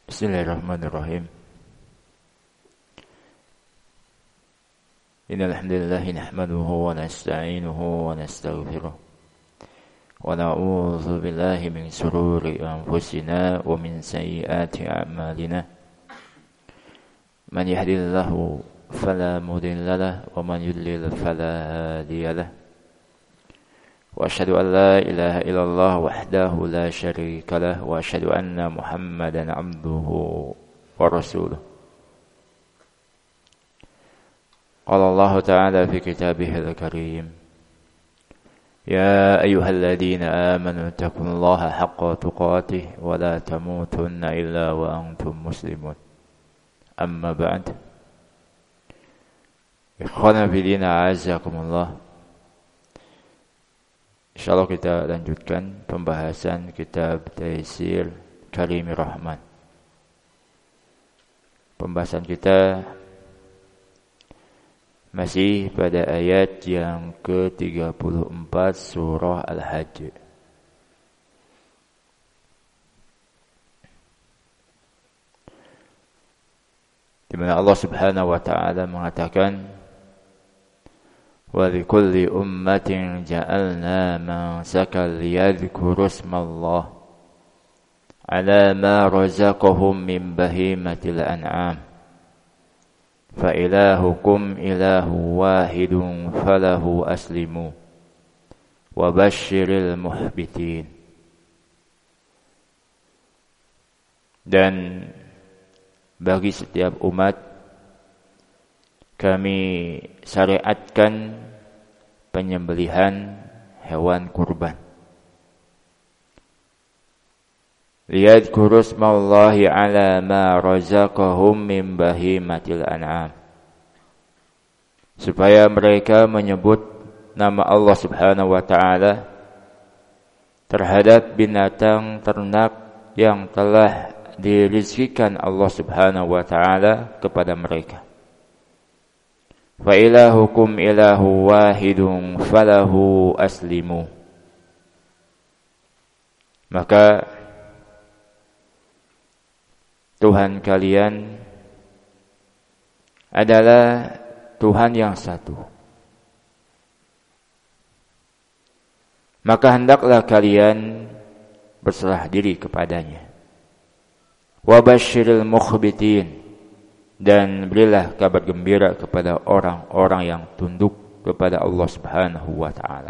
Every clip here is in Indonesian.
Bismillahirrahmanirrahim. Innal hamdalillah nahmaduhu wa nasta'inuhu wa nastaghfiruh wa na'udzu billahi min shururi anfusina wa min sayyiati a'malina. Man yahdihillahu fala mudilla lahu wa man yudlil fala hadiya lahu. Wa asyhadu an la ilaha illallah wahdahu la syarika lahu wa asyhadu anna Muhammadan 'abduhu wa rasuluh. Qala Allah Ta'ala fi kitabihil karim. Ya ayyuhalladzina amanu taqullaha haqqa tuqatih wa la tamutunna illa wa antum muslimun. Amma ba'd. Ikhwana fillah a'azzakumullah. Insyaallah kita lanjutkan pembahasan kitab Taisir Karimir Rahman. Pembahasan kita masih pada ayat yang ke-34 surah Al-Hajj. Di mana Allah Subhanahu wa taala mengatakan, "Wa likulli ummatin ja'alna mansakan liyadhkuru ismallah 'ala ma razaqahum min bahimatil an'am." Fa ilahukum ilahu wahidun falahu aslimu wa basyiril muhbitin. Dan bagi setiap umat kami syariatkan penyembelihan hewan kurban. Liyadhkuru ismallahi ala ma razaqahum min bahimatil an'am. Supaya mereka menyebut nama Allah Subhanahu wa taala terhadap binatang ternak yang telah dirizkikan Allah Subhanahu wa taala kepada mereka. Fa ilahukum ilahu wahidun falahu aslimu. Maka Tuhan kalian adalah Tuhan yang satu. Maka hendaklah kalian berserah diri kepadanya. Wa basyiril mukhbitin, dan berilah kabar gembira kepada orang-orang yang tunduk kepada Allah Subhanahu wa taala.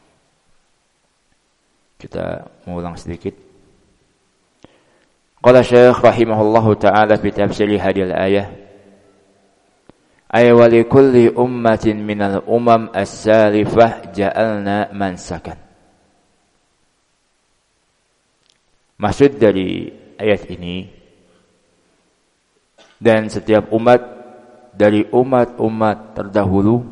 Kita mengulang sedikit. Qala Syekh rahimahullahu ta'ala fi tafsir hadhihi al-ayah, ay wa li kulli ummatin minal umam as-salifah ja'alna mansakan. Maksud dari ayat ini, dan setiap umat dari umat-umat terdahulu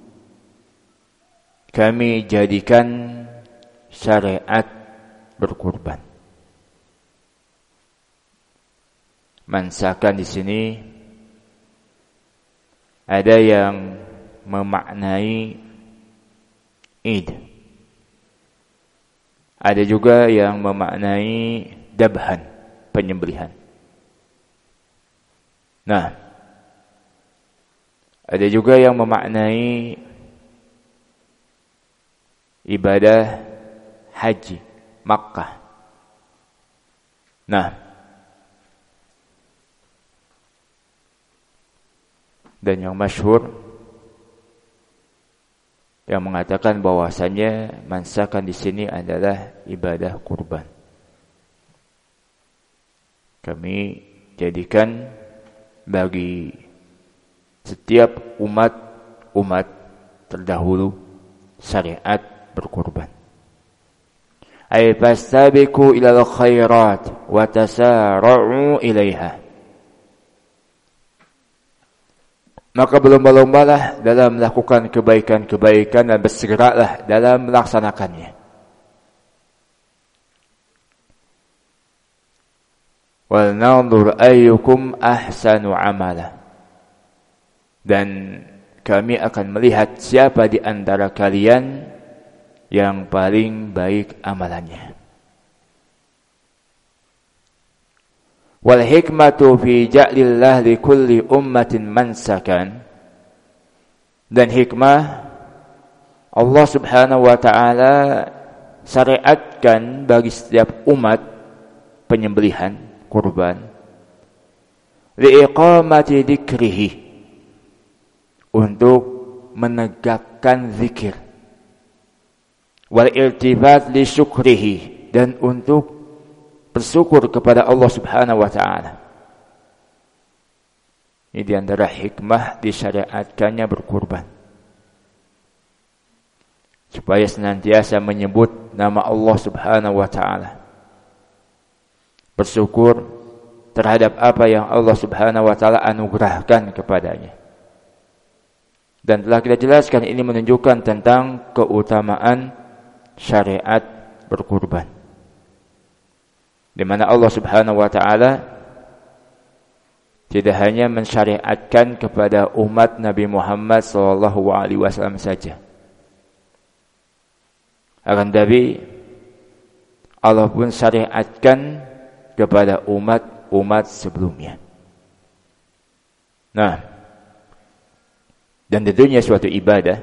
kami jadikan syariat berkurban. Mansakan di sini ada yang memaknai Id. Ada juga yang memaknai dabhan, penyembelihan. Nah, ada juga yang memaknai ibadah haji Makkah. Nah, dan yang masyhur yang mengatakan bahwasannya mansakan di sini adalah ibadah kurban. Kami jadikan bagi setiap umat terdahulu syariat berkurban. Ay fastabiqu ilal khairat wa tasara'u ilaiha. Maka berlomba-lombalah dalam melakukan kebaikan-kebaikan dan bersegeralah dalam melaksanakannya. Wal nanzur ayyukum ahsanu amala. Dan kami akan melihat siapa di antara kalian yang paling baik amalannya. Wal hikmatu fi ja'lillah li kulli ummatin mansakan. Dan hikmah Allah Subhanahu wa taala syariatkan bagi setiap umat penyembelihan kurban liiqamati dzikrihi, untuk menegakkan zikir, wal iltifat li syukrihi, dan untuk bersyukur kepada Allah Subhanahu wa taala. Ini di antara hikmah disyariatkannya berkurban, supaya senantiasa menyebut nama Allah Subhanahu wa taala, bersyukur terhadap apa yang Allah Subhanahu wa taala anugerahkan kepadanya. Dan telah kita jelaskan, ini menunjukkan tentang keutamaan syariat berkurban, di mana Allah Subhanahu wa taala tidak hanya mensyariatkan kepada umat Nabi Muhammad sallallahu alaihi wasallam saja, akan tapi Allah pun syariatkan kepada umat sebelumnya. Nah, dan tentunya suatu ibadah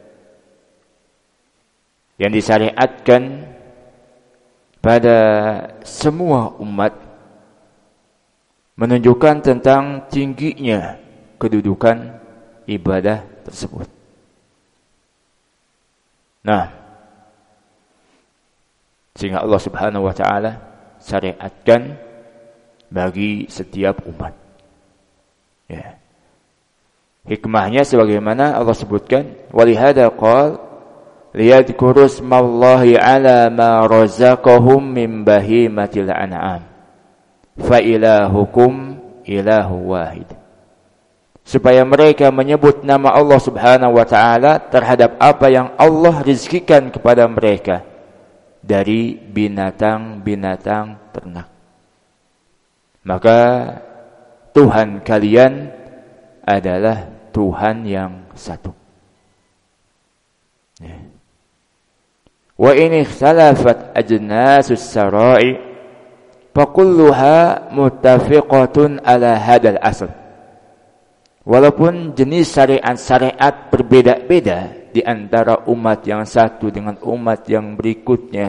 yang disyariatkan pada semua umat menunjukkan tentang tingginya kedudukan ibadah tersebut. Nah, sehingga Allah Subhanahu wa taala syariatkan bagi setiap umat. Ya. Hikmahnya sebagaimana Allah sebutkan, walihada qala liyadhkuru ismallahi ala ma razaqahum min bahimatil an'am fa ilahukum ilahu wahid. Supaya mereka menyebut nama Allah Subhanahu wa taala terhadap apa yang Allah rizkikan kepada mereka dari binatang-binatang ternak. Maka Tuhan kalian adalah Tuhan yang satu. Wa in ikhtalafat ajnasus sara'i fakulluha muttafiqatun ala hadal asl. Walaupun jenis syariat-syariat berbeda-beda di antara umat yang satu dengan umat yang berikutnya,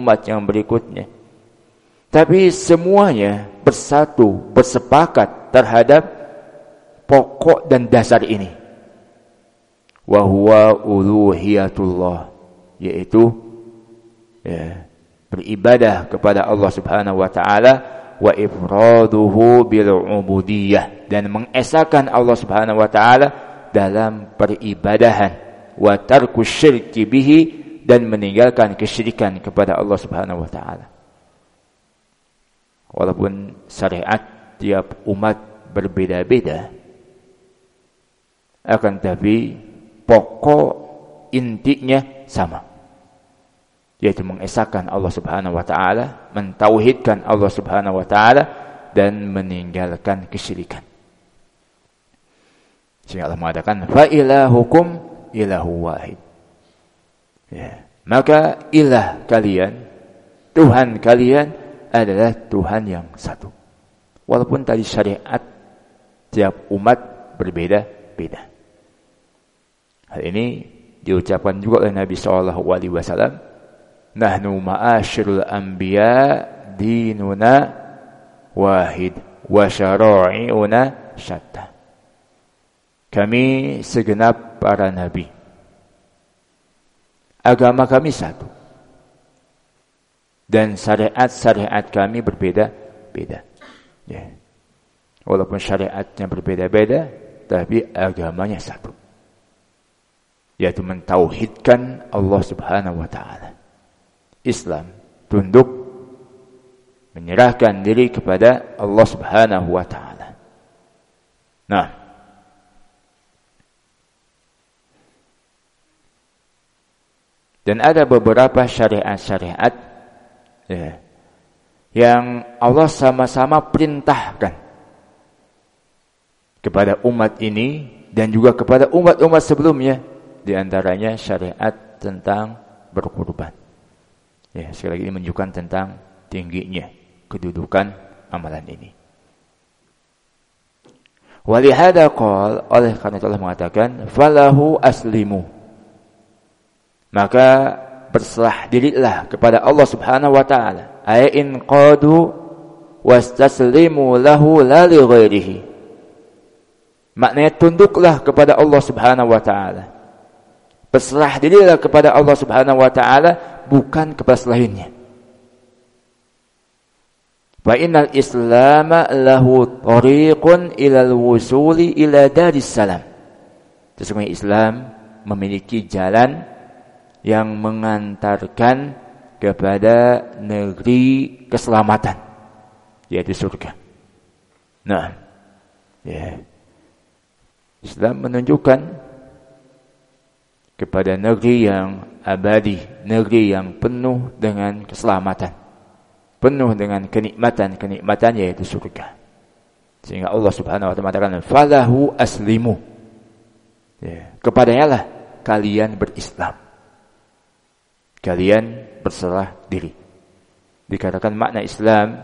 tapi semuanya bersatu, bersepakat terhadap pokok dan dasar ini. Wa huwa uluhiyatullah, yaitu beribadah kepada Allah Subhanahu wa taala, wa ifraduhu bil ubudiyah, dan mengesahkan Allah Subhanahu wa taala dalam peribadahan, wa tarku syirki bihi, dan meninggalkan kesyirikan kepada Allah Subhanahu wa taala. Walaupun syariat tiap umat berbeda-beda, akan tapi pokok intinya sama, yaitu mengesahkan Allah Subhanahu wa taala, mentauhidkan Allah Subhanahu wa taala, dan meninggalkan kesyirikan. Sehingga Allah mengatakan fa ilahukum ilahu wahid. Ya, maka ilah kalian, Tuhan kalian adalah Tuhan yang satu. Walaupun tadi syariat tiap umat berbeda-beda. Hal ini diucapkan juga oleh Nabi sallallahu alaihi wasallam, nahnu ma'asyirul anbiya dinuna wahid wa syara'i'una syatta. Kami segenap para nabi, agama kami satu, dan syariat-syariat kami berbeda-beda. Ya. Walaupun syariatnya berbeda-beda, tapi agamanya satu, yaitu mentauhidkan Allah Subhanahu wa taala. Islam tunduk, menyerahkan diri kepada Allah Subhanahu wa taala. Nah, dan ada beberapa syariat-syariat yang Allah sama-sama perintahkan kepada umat ini dan juga kepada umat-umat sebelumnya. Di antaranya syariat tentang berkurban. Ya, sekali lagi ini menunjukkan tentang tingginya kedudukan amalan ini. Walihada qala, oleh karena itu Allah mengatakan falahu aslimu. Maka berserah dirilah kepada Allah Subhanahu wa taala. Ay in qadu wastaslimu lahu la li ghairihi. Maknanya tunduklah kepada Allah Subhanahu wa taala. Berserah dirilah kepada Allah Subhanahu wa taala, bukan kepada selainnya. Wa innal islama lahu tariqun ilal wusuli ila daris salam. Sesungguhnya Islam memiliki jalan yang mengantarkan kepada negeri keselamatan, yaitu surga. Nah, ya. Islam menunjukkan kepada negeri yang abadi, negeri yang penuh dengan keselamatan, penuh dengan kenikmatan yaitu surga. Sehingga Allah Subhanahu wa taala mengatakan falahu aslimu. Ya, kepadanya lah kalian berislam. Kalian berserah diri. Dikatakan makna Islam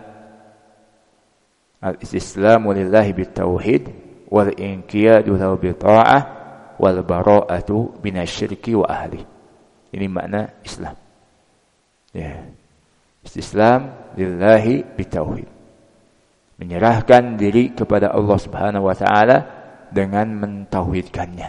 al-istislamu lillahi bitauhid wal inqiyadu lahu bita'ah wal bara'atu minasyirki wa ahli. Ini makna Islam. Ya. Istislam lillahi bitauhid. Menyerahkan diri kepada Allah Subhanahu wa taala dengan mentauhidkannya.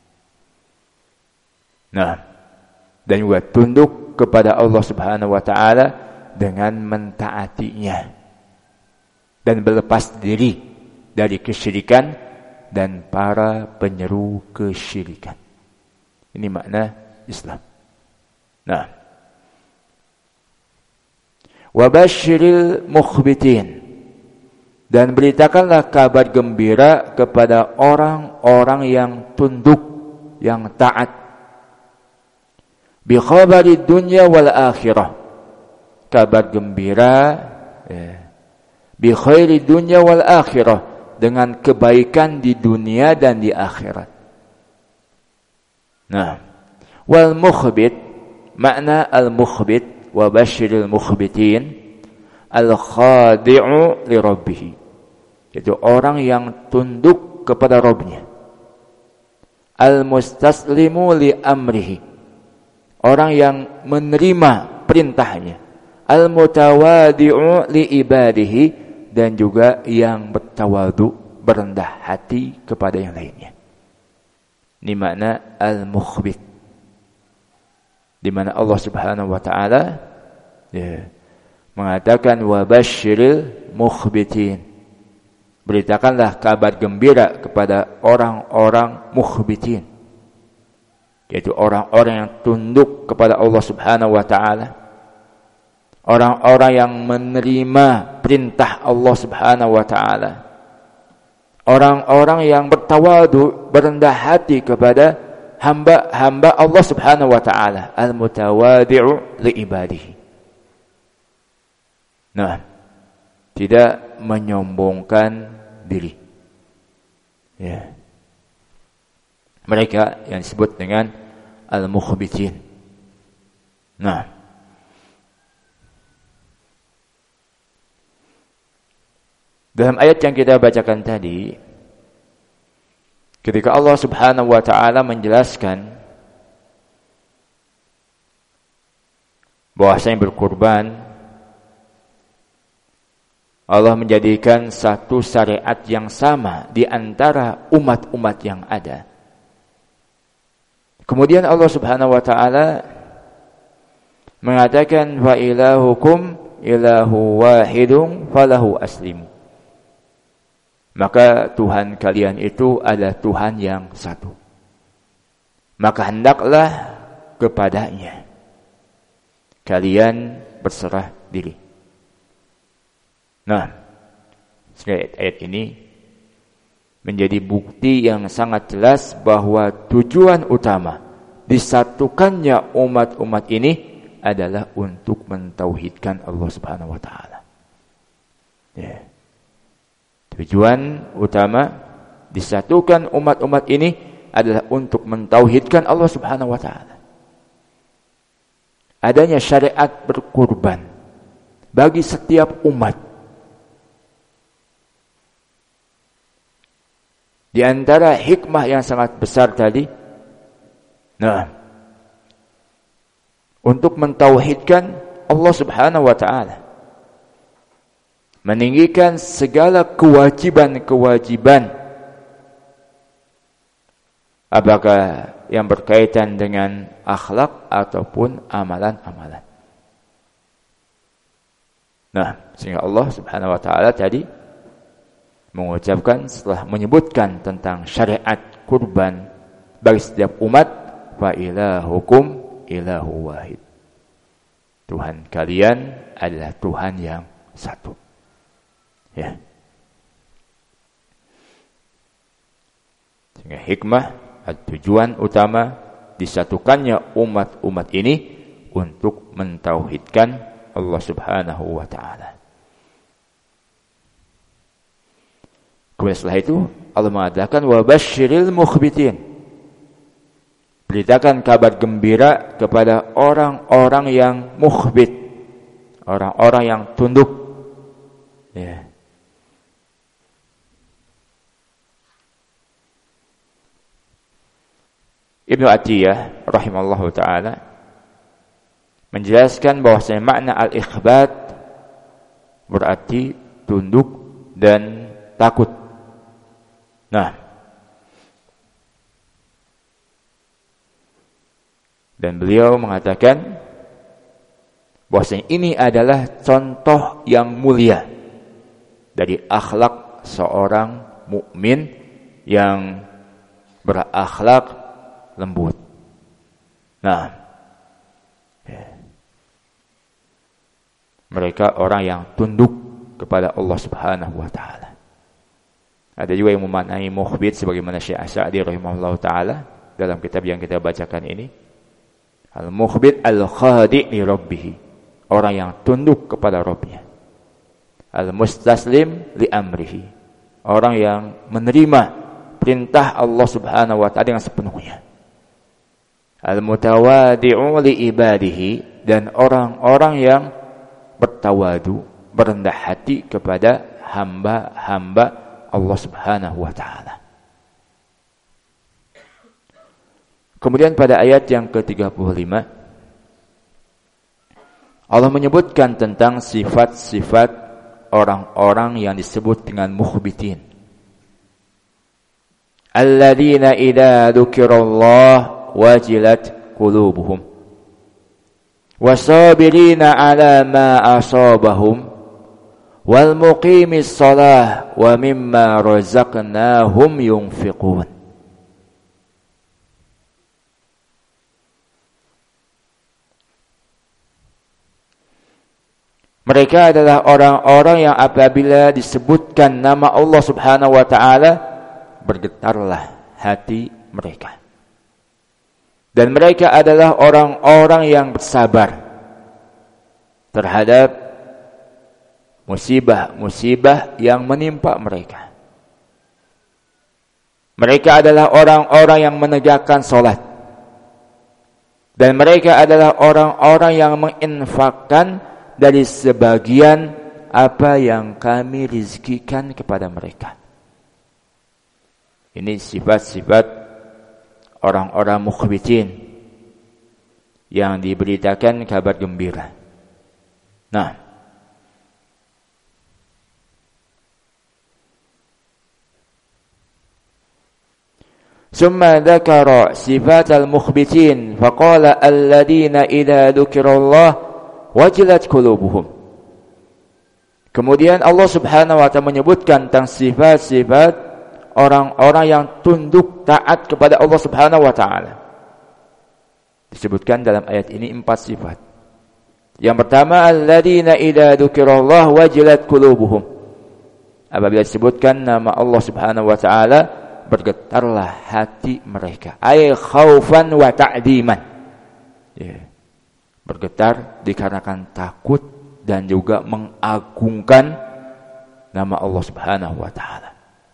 Nah, dan juga tunduk kepada Allah Subhanahu wa taala dengan mentaatinya dan berlepas diri dari kesyirikan dan para penyeru kesyirikan. Ini makna Islam. Nah, wabashiril mukhbitin, dan beritakanlah kabar gembira kepada orang-orang yang tunduk, yang taat. Bi khabari dunya wal akhirah, kabar gembira bi khairi dunya wal akhirah, dengan kebaikan di dunia dan di akhirat. Nah, wal mukhbit, makna al mukhbit wa basyiril mukhbitin al khadi'u li rabbih, itu orang yang tunduk kepada Rabbnya. Al mustaslimu li amrihi, orang yang menerima perintahnya. Al mutawadi'u li ibadihi, dan juga yang bertawadu, berendah hati kepada yang lainnya. Ini makna al mukhbit, di mana Allah Subhanahu wa taala mengatakan wa basyiril mukhbitin, beritakanlah kabar gembira kepada orang-orang mukhbitin, yaitu orang-orang yang tunduk kepada Allah Subhanahu wa taala, orang-orang yang menerima perintah Allah Subhanahu wa taala, orang-orang yang bertawadu, berendah hati kepada hamba-hamba Allah Subhanahu wa taala, al-mutawadi'u li ibadihi. Nah, tidak menyombongkan diri. Ya. Mereka yang disebut dengan al-mukhbitin. Nah, dalam ayat yang kita bacakan tadi, ketika Allah Subhanahu wa taala menjelaskan bahwasanya berkurban, Allah menjadikan satu syariat yang sama di antara umat-umat yang ada. Kemudian Allah Subhanahu wa taala mengatakan wa ilahukum ilahu wahidun falahu aslimu. Maka Tuhan kalian itu adalah Tuhan yang satu. Maka hendaklah kepadanya kalian berserah diri. Nah, ayat ini menjadi bukti yang sangat jelas bahwa tujuan utama disatukannya umat-umat ini adalah untuk mentauhidkan Allah Subhanahu wa taala. Ya. Tujuan utama disatukan umat-umat ini adalah untuk mentauhidkan Allah Subhanahu wa taala. Adanya syariat berkurban bagi setiap umat Di antara hikmah yang sangat besar tadi, untuk mentauhidkan Allah Subhanahu wa taala. Meninggikan segala kewajiban-kewajiban, apakah yang berkaitan dengan akhlak ataupun amalan-amalan. Sehingga Allah Subhanahu wa taala tadi mengucapkan setelah menyebutkan tentang syariat kurban bagi setiap umat, fa ilahukum ilahu wahid. Tuhan kalian adalah Tuhan yang satu. Ya. Sehingga hikmah atau tujuan utama disatukannya umat-umat ini untuk mentauhidkan Allah Subhanahu wa taala. Kemudian setelah itu Allah mengatakan wa basyiril mukhbitin. Beritakan kabar gembira kepada orang-orang yang mukhbit, orang-orang yang tunduk. Ya. Ibnu Atiyah rahimallahu taala menjelaskan bahwasanya makna al-ikhbat berarti tunduk dan takut. Dan beliau mengatakan bahwasanya ini adalah contoh yang mulia dari akhlak seorang mukmin yang berakhlak lembut. Mereka orang yang tunduk kepada Allah Subhanahu wa taala. Ada juga yang memaknai mukhbit sebagaimana Syekh As-Sa'di rahimahullahu taala dalam kitab yang kita bacakan ini. Al-mukhbit al-khadi' li rabbih. Orang yang tunduk kepada Rabbnya. Al-mustaslim li amrihi. Orang yang menerima perintah Allah Subhanahu wa taala dengan sepenuhnya. Al-mutawadi'u li ibadihi, dan orang-orang yang bertawadu, berendah hati kepada hamba-hamba Allah Subhanahu wa taala. Kemudian pada ayat yang ke-35 Allah menyebutkan tentang sifat-sifat orang-orang yang disebut dengan mukhbitin. Alladzina idza dzukirallah wajilat qulubuhum wasabirina ala ma asabahum wal muqimis shalah wa mimma razaqnahum yunfiqun. Mereka adalah orang-orang yang apabila disebutkan nama Allah Subhanahu wa taala bergetarlah hati mereka. Dan mereka adalah orang-orang yang bersabar terhadap musibah-musibah yang menimpa mereka. Mereka adalah orang-orang yang menegakkan salat. Dan mereka adalah orang-orang yang menginfakkan dari sebagian apa yang kami rizkikan kepada mereka. Ini sifat-sifat orang-orang mukhbitin yang diberitakan kabar gembira. Summa dzakara sifatal mukhbitin faqala alladziina idza dzukirallah wajilat qulubuhum. Kemudian Allah Subhanahu wa taala menyebutkan tentang sifat-sifat orang-orang yang tunduk taat kepada Allah Subhanahu wa taala. Disebutkan dalam ayat ini 4 sifat. Yang pertama, alladzina idza dzukirallah wajilat qulubuhum. Apabila disebutkan nama Allah Subhanahu wa taala, bergetarlah hati mereka. Ay khaufan wa ta'diman. Bergetar dikarenakan takut dan juga mengagungkan nama Allah Subhanahu wa taala.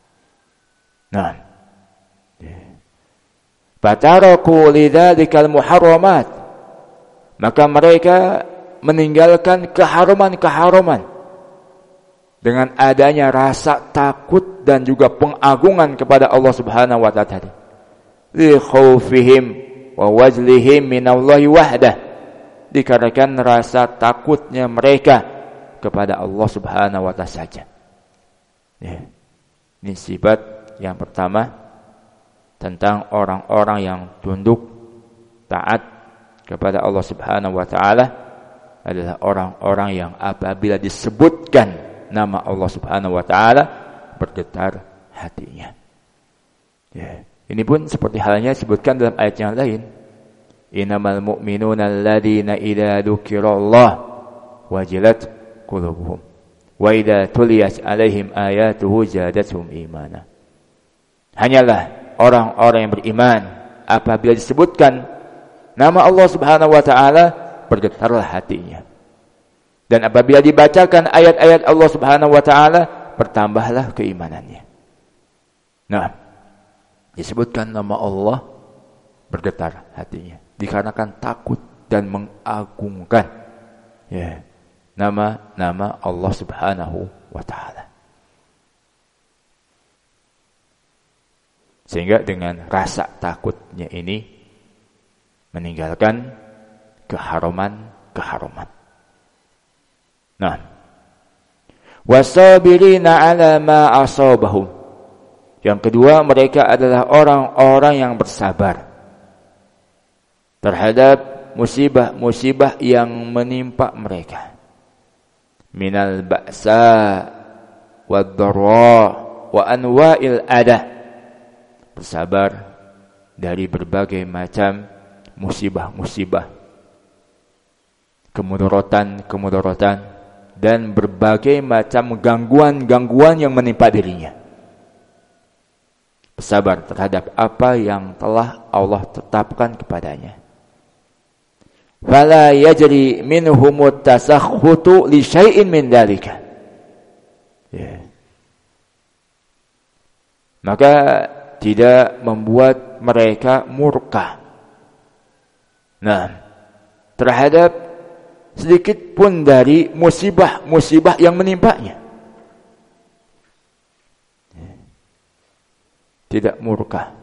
Fataraku lidzadzikal muharramat. Maka mereka meninggalkan keharuman-keharuman dengan adanya rasa takut dan juga pengagungan kepada Allah Subhanahu wa taala tadi. Li khaufihim wa wajlihim minallahi wahdah. Dikarenakan rasa takutnya mereka kepada Allah Subhanahu wa taala saja. Ya. Ini sifat yang pertama tentang orang-orang yang tunduk taat kepada Allah Subhanahu wa taala adalah orang-orang yang apabila disebutkan nama Allah Subhanahu wa taala bergetar hatinya. Ya. Ini pun seperti halnya disebutkan dalam ayat yang lain. Innamal mu'minuna alladzina idza dzukirallah wajilat qulubuhum wa idza tuliyat alaihim ayatuhu zadatuhum imana. Hanyalah orang-orang yang beriman apabila disebutkan nama Allah Subhanahu wa taala bergetarlah hatinya. Dan apabila dibacakan ayat-ayat Allah Subhanahu wa taala bertambahlah keimanannya. Nah, disebutkan nama Allah bergetar hatinya dikarenakan takut dan mengagungkan ya nama-nama Allah Subhanahu wa taala. Sehingga dengan rasa takutnya ini meninggalkan keharuman. Nah, wasabirina ala ma asabahum. Yang kedua, mereka adalah orang-orang yang bersabar terhadap musibah-musibah yang menimpa mereka. Minal ba'sa wad-dharra wa anwa'il adah. Bersabar dari berbagai macam musibah-musibah, kemudaratan dan berbagai macam gangguan-gangguan yang menimpa dirinya. Bersabar terhadap apa yang telah Allah tetapkan kepadanya. Fala yajri minhumut tasakhutu li syai'in min dzalika. Ya. Maka tidak membuat mereka murka. Nah, terhadap sedikit pun dari musibah-musibah yang menimpanya. Tidak murka.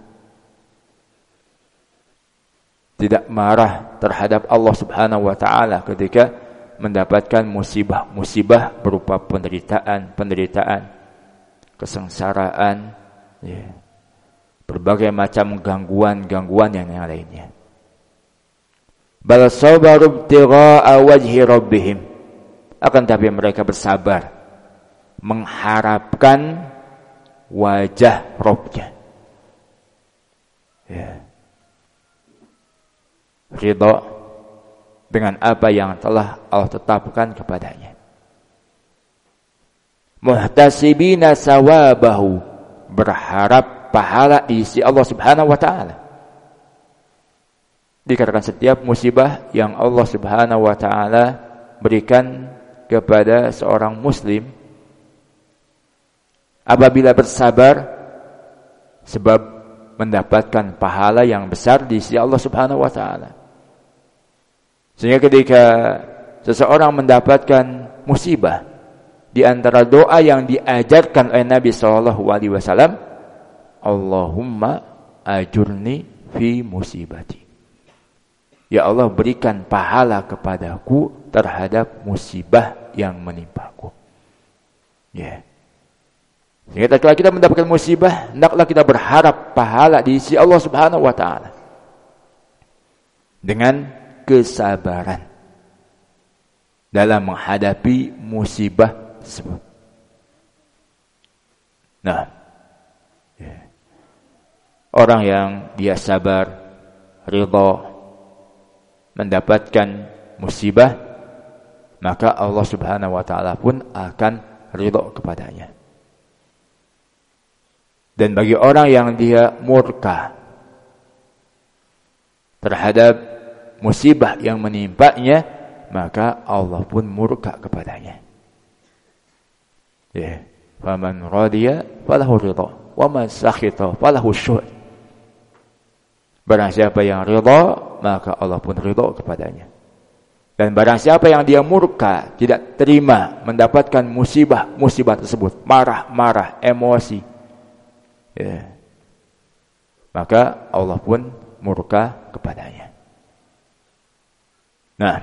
Tidak marah terhadap Allah Subhanahu wa taala ketika mendapatkan musibah-musibah berupa penderitaan, kesengsaraan, ya, berbagai macam gangguan yang lainnya. Bal sabaru ibtigha'a wajhi rabbihim. Akan tapi mereka bersabar mengharapkan wajah Rabb-nya. Ya. Ridha dengan apa yang telah Allah tetapkan kepadanya. Muhtasibina sawabahu, berharap pahala di sisi Allah Subhanahu wa taala. Dikatakan setiap musibah yang Allah Subhanahu wa taala berikan kepada seorang muslim apabila bersabar sebab mendapatkan pahala yang besar di sisi Allah Subhanahu wa taala. Sehingga ketika seseorang mendapatkan musibah, di antara doa yang diajarkan oleh Nabi sallallahu alaihi wasallam, Allahumma ajurni fi musibati. Ya Allah, berikan pahala kepadaku terhadap musibah yang menimpaku. Ya. Sehingga kalau kita mendapatkan musibah, hendaklah kita berharap pahala di sisi Allah Subhanahu wa taala. Dengan kesabaran dalam menghadapi musibah tersebut. Nah, ya. Orang yang dia sabar, ridha mendapatkan musibah, maka Allah Subhanahu wa taala pun akan ridha kepadanya. Dan bagi orang yang dia murka terhadap musibah yang menimpanya, maka Allah pun murka kepadanya. Ya, faman radiya falahu ridha, wa man sakhita falahu syuh'. Barang siapa yang ridha, maka Allah pun ridha kepadanya. Dan barang siapa yang dia murka, tidak terima mendapatkan musibah tersebut, marah, emosi, ya, maka Allah pun murka kepadanya. Nah,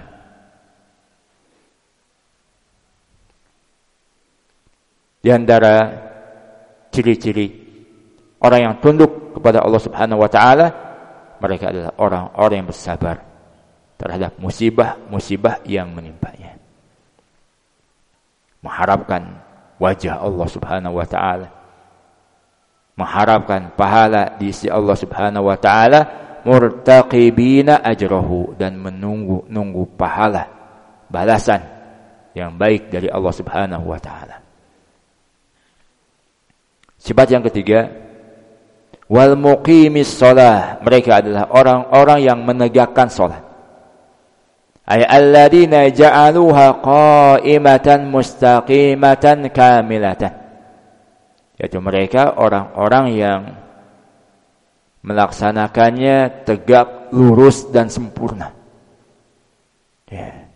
di antara ciri-ciri orang yang tunduk kepada Allah Subhanahu wa taala, mereka adalah orang-orang yang bersabar terhadap musibah yang menimpanya. Mengharapkan wajah Allah Subhanahu wa taala. Mengharapkan pahala di sisi Allah Subhanahu wa taala, murtaqibina ajrahu, dan menunggu pahala balasan yang baik dari Allah Subhanahu wa taala. Sifat yang ketiga, wal muqimis shalah, mereka adalah orang-orang yang menegakkan salat. Ay alladziina ja'aluha qa'imatan mustaqimatan kamilatan, yaitu mereka orang-orang yang melaksanakannya tegak, lurus dan sempurna. Ya.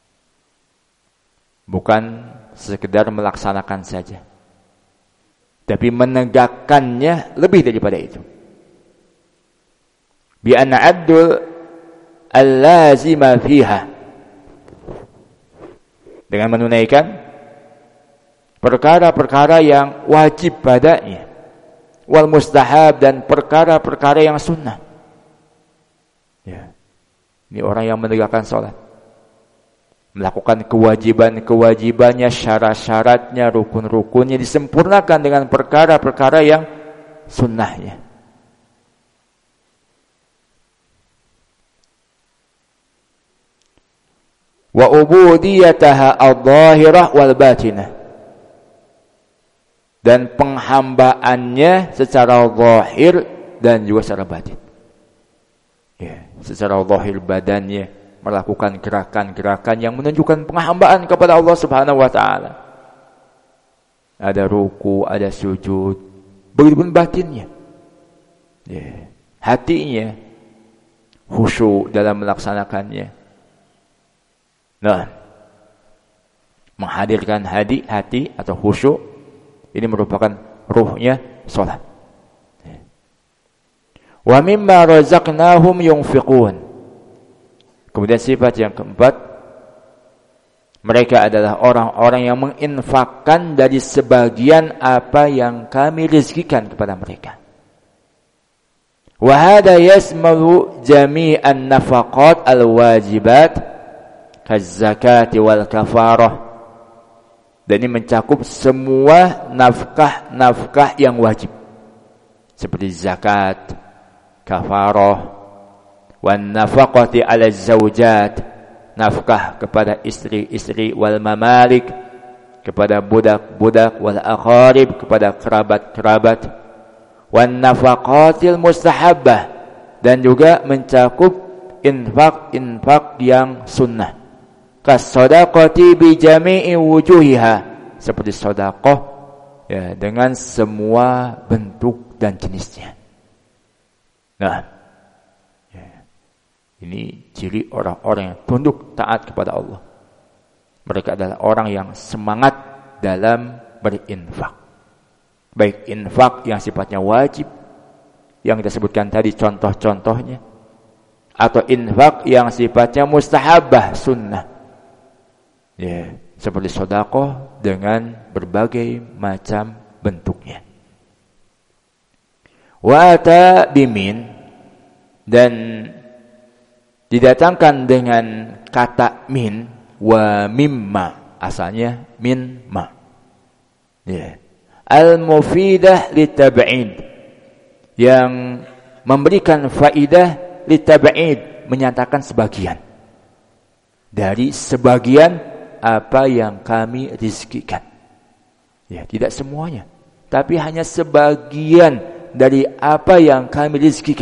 Bukan sekedar melaksanakan saja, tapi menegakkannya lebih daripada itu. Bi anna addul al-lazima fiha, dengan menunaikan perkara-perkara yang wajib padanya, wal mustahab, dan perkara-perkara yang sunnah. Ya. Ini orang yang menegakkan salat, melakukan kewajiban-kewajibannya, syarat-syaratnya, rukun-rukunnya disempurnakan dengan perkara-perkara yang sunnahnya. Wa ubudiyataha adh-dhahirah wal batinah, dan penghambaannya secara zahir dan juga secara batin. Ya, secara zahir badannya melakukan gerakan-gerakan yang menunjukkan penghambaan kepada Allah Subhanahu wa taala. Ada ruku, ada sujud, begitupun batinnya. Ya, hatinya khusyuk dalam melaksanakannya. Nah, menghadirkan hati atau khusyuk ini merupakan ruhnya salat. Wa mimma razaqnahum yunfiqun. Kemudian sifat yang keempat, mereka adalah orang-orang yang menginfakkan dari sebagian apa yang kami rezekikan kepada mereka. Wa hada yasmalu jami'an nafaqat al-wajibat kaz-zakati wal kafarah. Dan ini mencakup semua nafkah yang wajib, seperti zakat, kafarah, wan nafaqati 'ala zaujat, nafkah kepada istri-istri, wal mamalik, kepada budak-budak, wal aqarib, kepada kerabat-kerabat, wan nafaqatil mustahabbah, dan juga mencakup infak yang sunnah. Kas-shadaqati bi jami'i wujuhiha, seperti sedekah ya dengan semua bentuk dan jenisnya. Nah, ya, ini ciri orang-orang yang tunduk taat kepada Allah. Mereka adalah orang yang semangat dalam berinfak. Baik infak yang sifatnya wajib, yang kita sebutkan tadi contoh-contohnya, atau infak yang sifatnya mustahabah, sunnah. Ya, seperti sedekah dengan berbagai macam bentuknya. Wa ata bimin, dan didatangkan dengan kata min, wa mimma, asalnya min ma. Ya. Al-mufidah litab'id, yang memberikan faidah litab'id, menyatakan sebagian dari sebagian apa yang kami rizkikan. Ya, tidak semuanya, tapi hanya sebagian dari apa yang kami rizkikan.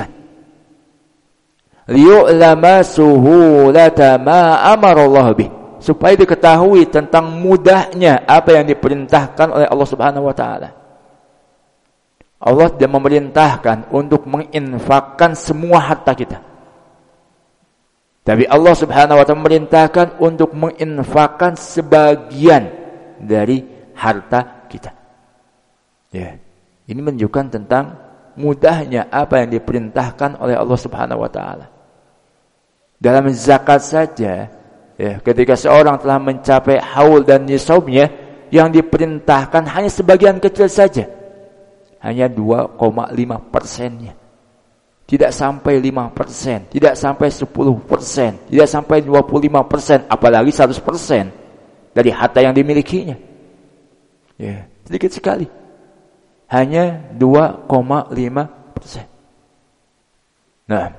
Liyu'lama suhulata ma amara Allah bih, supaya diketahui tentang mudahnya apa yang diperintahkan oleh Allah Subhanahu wa taala. Allah tidak memerintahkan untuk menginfakkan semua harta kita. Tapi Allah Subhanahu wa taala memerintahkan untuk menginfakkan sebagian dari harta kita. Ya. Ini menunjukkan tentang mudahnya apa yang diperintahkan oleh Allah Subhanahu wa taala. Dalam zakat saja, ya, ketika seorang telah mencapai haul dan nisabnya, yang diperintahkan hanya sebagian kecil saja. Hanya 2,5%-nya. Tidak sampai 5%, tidak sampai 10%, tidak sampai 25%, apalagi 100% dari harta yang dimilikinya. Ya, sedikit sekali. Hanya 2,5%. Nah,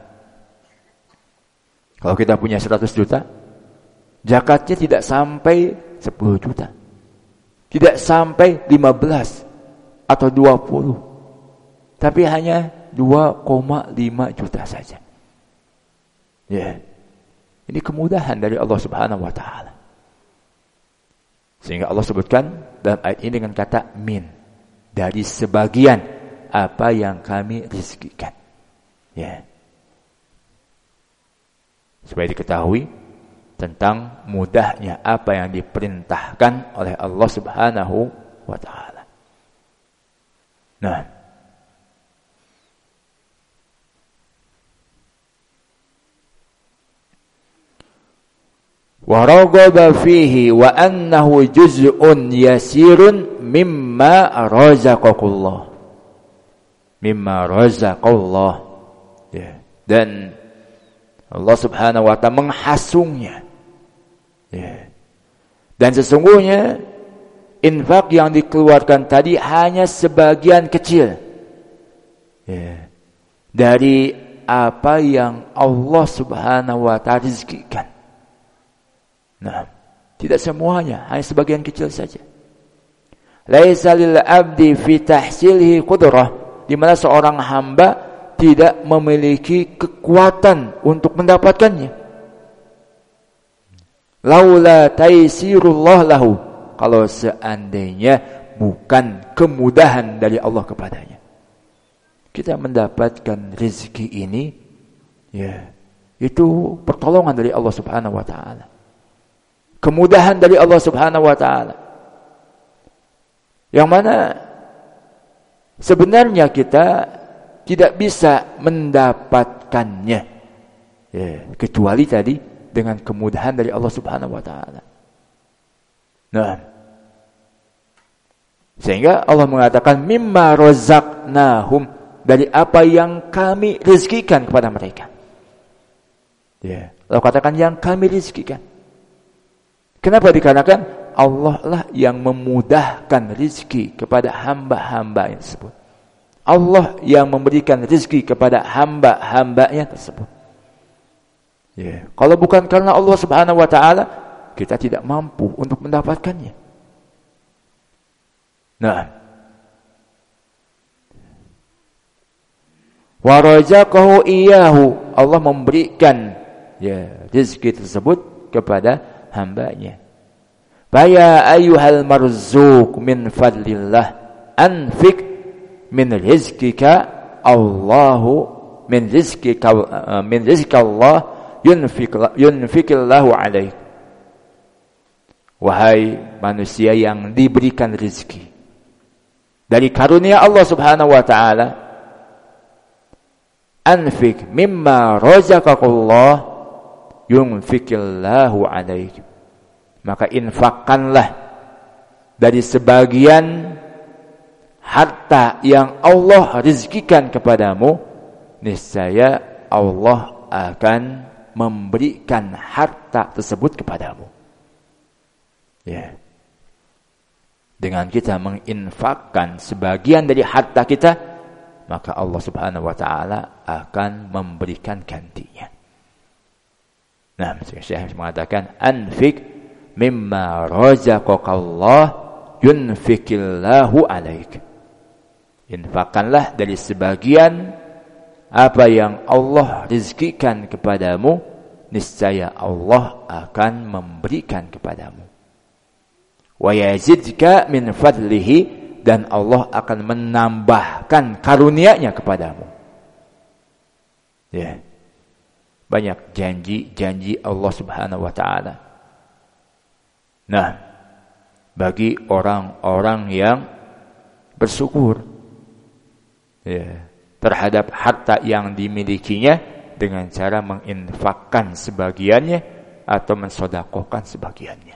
kalau kita punya 100 juta, zakatnya tidak sampai 10 juta. Tidak sampai 15 atau 20. Tapi hanya 2,5 juta saja. Ya. Ini kemudahan dari Allah Subhanahu wa taala. Sehingga Allah sebutkan dalam ayat ini dengan kata min, dari sebagian apa yang kami rezekikan. Ya. Supaya diketahui tentang mudahnya apa yang diperintahkan oleh Allah Subhanahu wa taala. Nah, wa raghaba fihi wa annahu juz'un yasirun mimma razaqakullah. Mimma razaqallah. Ya. Dan Allah Subhanahu wa taala menghasungnya. Ya. Dan sesungguhnya infak yang dikeluarkan tadi hanya sebagian kecil. Ya. Dari apa yang Allah Subhanahu wa taala rezekikan. Nah, tidak semuanya, hanya sebagian kecil saja. Laisa lil abdi fi tahsilhi qudrah, di mana seorang hamba tidak memiliki kekuatan untuk mendapatkannya. Laula taisirullah lahu, kalau seandainya bukan kemudahan dari Allah kepadanya. Kita mendapatkan rezeki ini, ya, itu pertolongan dari Allah Subhanahu wa taala. Kemudahan dari Allah Subhanahu wa taala. Yang mana sebenarnya kita tidak bisa mendapatkannya. Ya, kecuali tadi dengan kemudahan dari Allah Subhanahu wa taala. Nah, sehingga Allah mengatakan mimma razaqnahum, dari apa yang kami rezekikan kepada mereka. Ya, Allah katakan yang kami rezekikan. Kenapa? Dikarenakan Allah lah yang memudahkan rezeki kepada hamba-hamba yang tersebut. Allah yang memberikan rezeki kepada hamba-hambanya tersebut. Ya. Kalau bukan karena Allah Subhanahu wa taala, kita tidak mampu untuk mendapatkannya. Nah, wa razaqahu iyyahu, Allah memberikan, ya, rezeki tersebut kepada hambanya. Faya ayyuhal marzuq min fadlillah anfik min rizqika Allahu min rizqika Allah yunfikillahu alaik. Wahai manusia yang diberikan rezeki dari karunia Allah Subhanahu wa taala, anfik mimma razaqakallah yunfikillahu alaik. Maka infakkanlah dari sebagian harta yang Allah rezekikan kepadamu, niscaya Allah akan memberikan harta tersebut kepadamu. Ya. Dengan kita menginfakkan sebagian dari harta kita, maka Allah Subhanahu wa taala akan memberikan gantinya. Nah, Syekh mengatakan anfik mimma razaqakallah yunfikillahu alaik. Infakkanlah dari sebagian apa yang Allah rezekikan kepadamu, niscaya Allah akan memberikan kepadamu. Wa yazidka min fadlihi, dan Allah akan menambahkan karunia-Nya kepadamu. Ya. banyak janji-janji Allah Subhanahu wa taala. Nah, bagi orang-orang yang bersyukur ya, terhadap harta yang dimilikinya dengan cara menginfakkan sebagiannya atau mensedekahkan sebagiannya.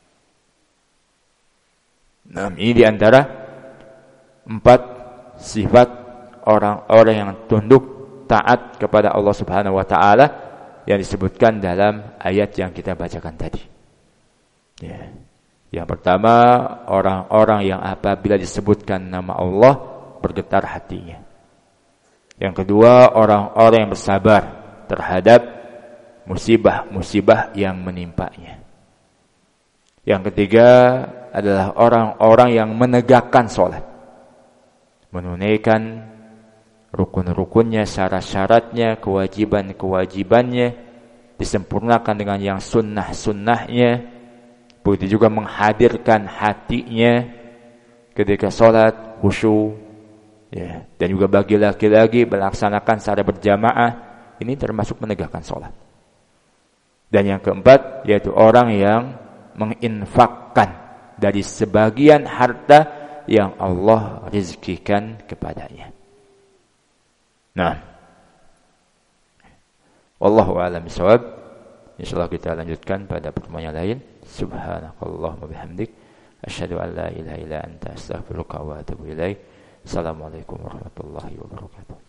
Nah, ini di antara 4 sifat orang-orang yang tunduk taat kepada Allah Subhanahu wa taala yang disebutkan dalam ayat yang kita bacakan tadi. Ya. Yang pertama, orang-orang yang apabila disebutkan nama Allah bergetar hatinya. Yang kedua, orang-orang yang bersabar terhadap musibah-musibah yang menimpanya. Yang ketiga adalah orang-orang yang menegakkan sholat, menunaikan rukun-rukunnya, syarat-syaratnya, kewajiban-kewajibannya, disempurnakan dengan yang sunnah-sunnahnya. Begitu juga menghadirkan hatinya ketika sholat, khusyuk. Ya, dan juga bagi laki-laki melaksanakan secara berjamaah, ini termasuk menegakkan sholat. Dan yang keempat, yaitu orang yang menginfakkan dari sebagian harta yang Allah rezekikan kepadanya. Nah, wallahu a'lam bishawab. Insyaallah kita lanjutkan pada pertemuan yang lain. Subhanakallahumma bihamdik, asyhadu an la ilaha illa anta, astaghfiruka wa atubu ilaik. Assalamualaikum warahmatullahi wabarakatuh.